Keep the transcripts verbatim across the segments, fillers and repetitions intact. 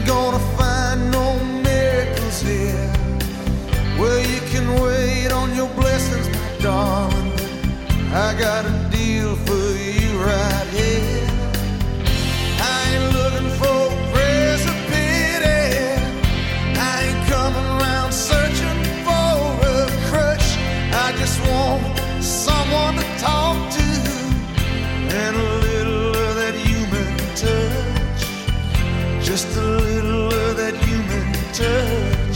ain't gonna find no miracles here. Well, you can wait on your blessings, my darling. I got a deal for you right here. I ain't looking for prayers or pity. I ain't coming around searching for a crutch. I just want someone to talk to and a little of that human touch. Just a little of that human touch.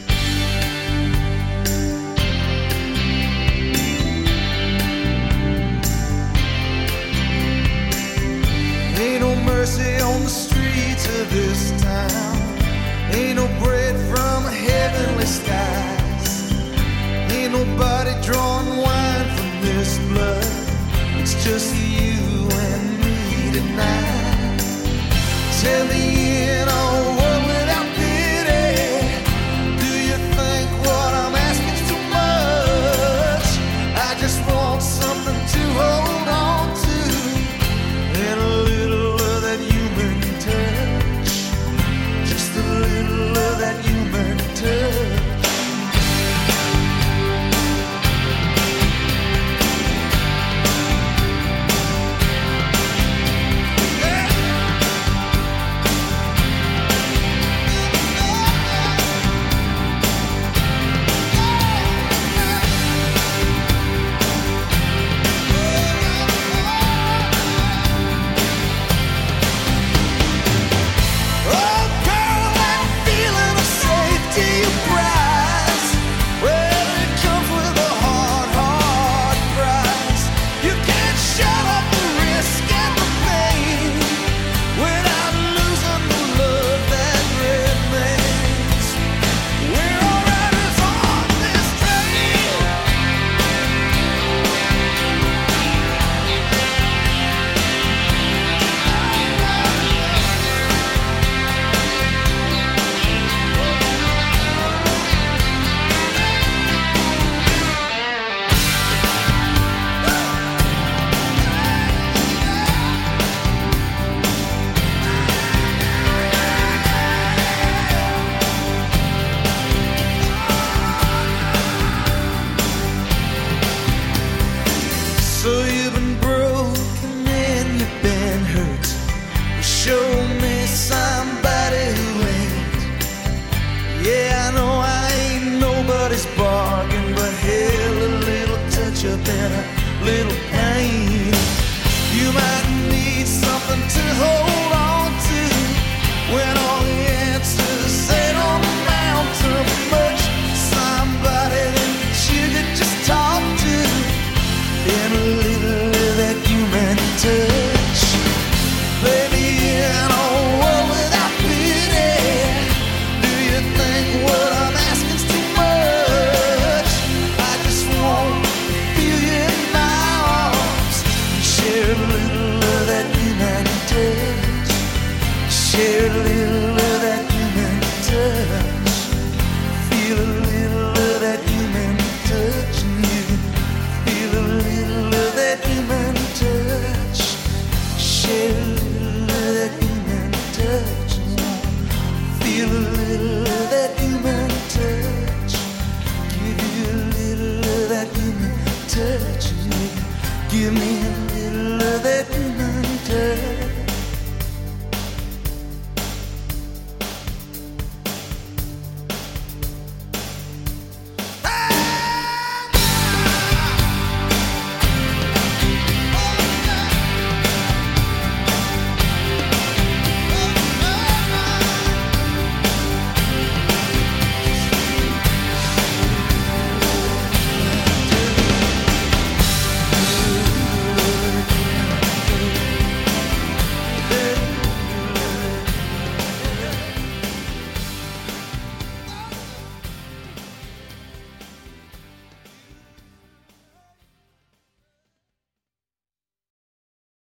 Ain't no mercy on the streets of this town. Ain't no bread from heavenly skies. Ain't nobody drawing wine from this blood. It's just you and me tonight. Tell me in a world without pity, do you think what I'm asking too much? I just want something to hold on to and a little of that human touch. Just a little of that human touch. So you've been broken and you've been hurt. Well, show me somebody who ain't. Yeah, I know I ain't nobody's bargain, but hell, a little touch up and a little pain. You might need something to hold on to when all the answers sit on the mountain. Much somebody that you could just talk to and a little of that human touch. Baby, in a world without pity, do you think what I'm asking's too much? I just want to feel you in my arms, share a little of that human touch, share a little of that human touch, feel a little of that human touch, and you feel a little of that human touch. Share a little of that human touch. Feel a little of that human touch. Give you a little of that human touch. Give me a